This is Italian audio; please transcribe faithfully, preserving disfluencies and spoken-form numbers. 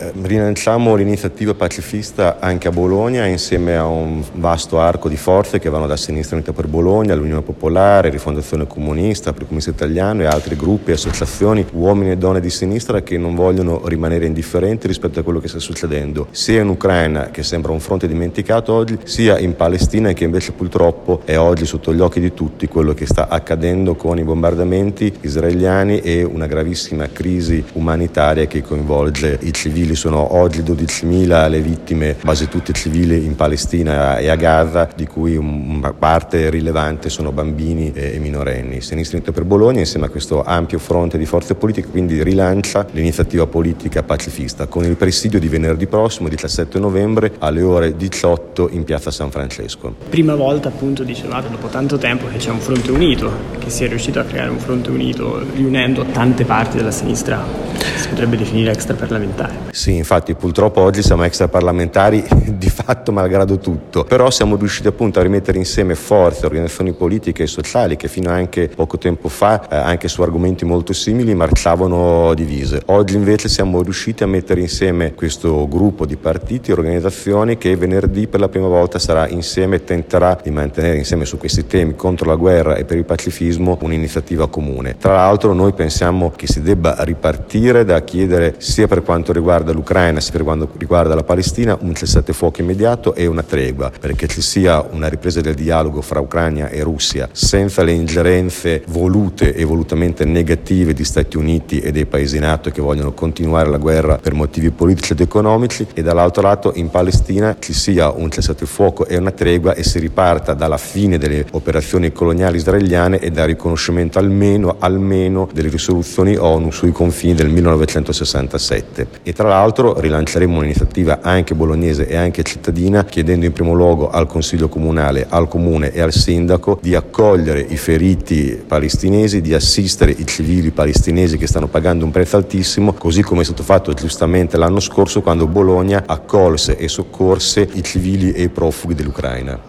Rilanciamo l'iniziativa pacifista anche a Bologna insieme a un vasto arco di forze che vanno da Sinistra Unita per Bologna, l'Unione Popolare, Rifondazione Comunista, Partito Comunista Italiano e altri gruppi, associazioni, uomini e donne di sinistra che non vogliono rimanere indifferenti rispetto a quello che sta succedendo sia in Ucraina, che sembra un fronte dimenticato oggi, sia in Palestina, che invece purtroppo è oggi sotto gli occhi di tutti quello che sta accadendo con i bombardamenti israeliani e una gravissima crisi umanitaria che coinvolge i civili. Sono oggi dodicimila le vittime, quasi tutti civili in Palestina e a Gaza, di cui una parte rilevante sono bambini e minorenni. Sinistra Unita per Bologna, insieme a questo ampio fronte di forze politiche, quindi rilancia l'iniziativa politica pacifista con il presidio di venerdì prossimo, diciassette novembre, alle ore diciotto in piazza San Francesco. Prima volta, appunto, dicevate, dopo tanto tempo che c'è un fronte unito, che si è riuscito a creare un fronte unito riunendo tante parti della sinistra, si potrebbe definire extraparlamentare. Sì, infatti purtroppo oggi siamo extraparlamentari di fatto malgrado tutto, però siamo riusciti appunto a rimettere insieme forze, organizzazioni politiche e sociali che fino a anche poco tempo fa, eh, anche su argomenti molto simili, marciavano divise. Oggi invece siamo riusciti a mettere insieme questo gruppo di partiti e organizzazioni che venerdì per la prima volta sarà insieme e tenterà di mantenere insieme su questi temi contro la guerra e per il pacifismo un'iniziativa comune. Tra l'altro noi pensiamo che si debba ripartire da chiedere, sia per quanto riguarda l'Ucraina sia per quanto riguarda la Palestina, un cessate fuoco immediato e una tregua, perché ci sia una ripresa del dialogo fra Ucraina e Russia senza le ingerenze volute e volutamente negative di Stati Uniti e dei paesi NATO che vogliono continuare la guerra per motivi politici ed economici, e dall'altro lato in Palestina ci sia un cessate fuoco e una tregua e si riparta dalla fine delle operazioni coloniali israeliane e dal riconoscimento almeno, almeno delle risoluzioni ONU sui confini del millenovecentosessantasette. E tra l'altro rilanceremo un'iniziativa anche bolognese e anche cittadina, chiedendo in primo luogo al Consiglio Comunale, al Comune e al Sindaco di accogliere i feriti palestinesi, di assistere i civili palestinesi che stanno pagando un prezzo altissimo, così come è stato fatto giustamente l'anno scorso quando Bologna accolse e soccorse i civili e i profughi dell'Ucraina.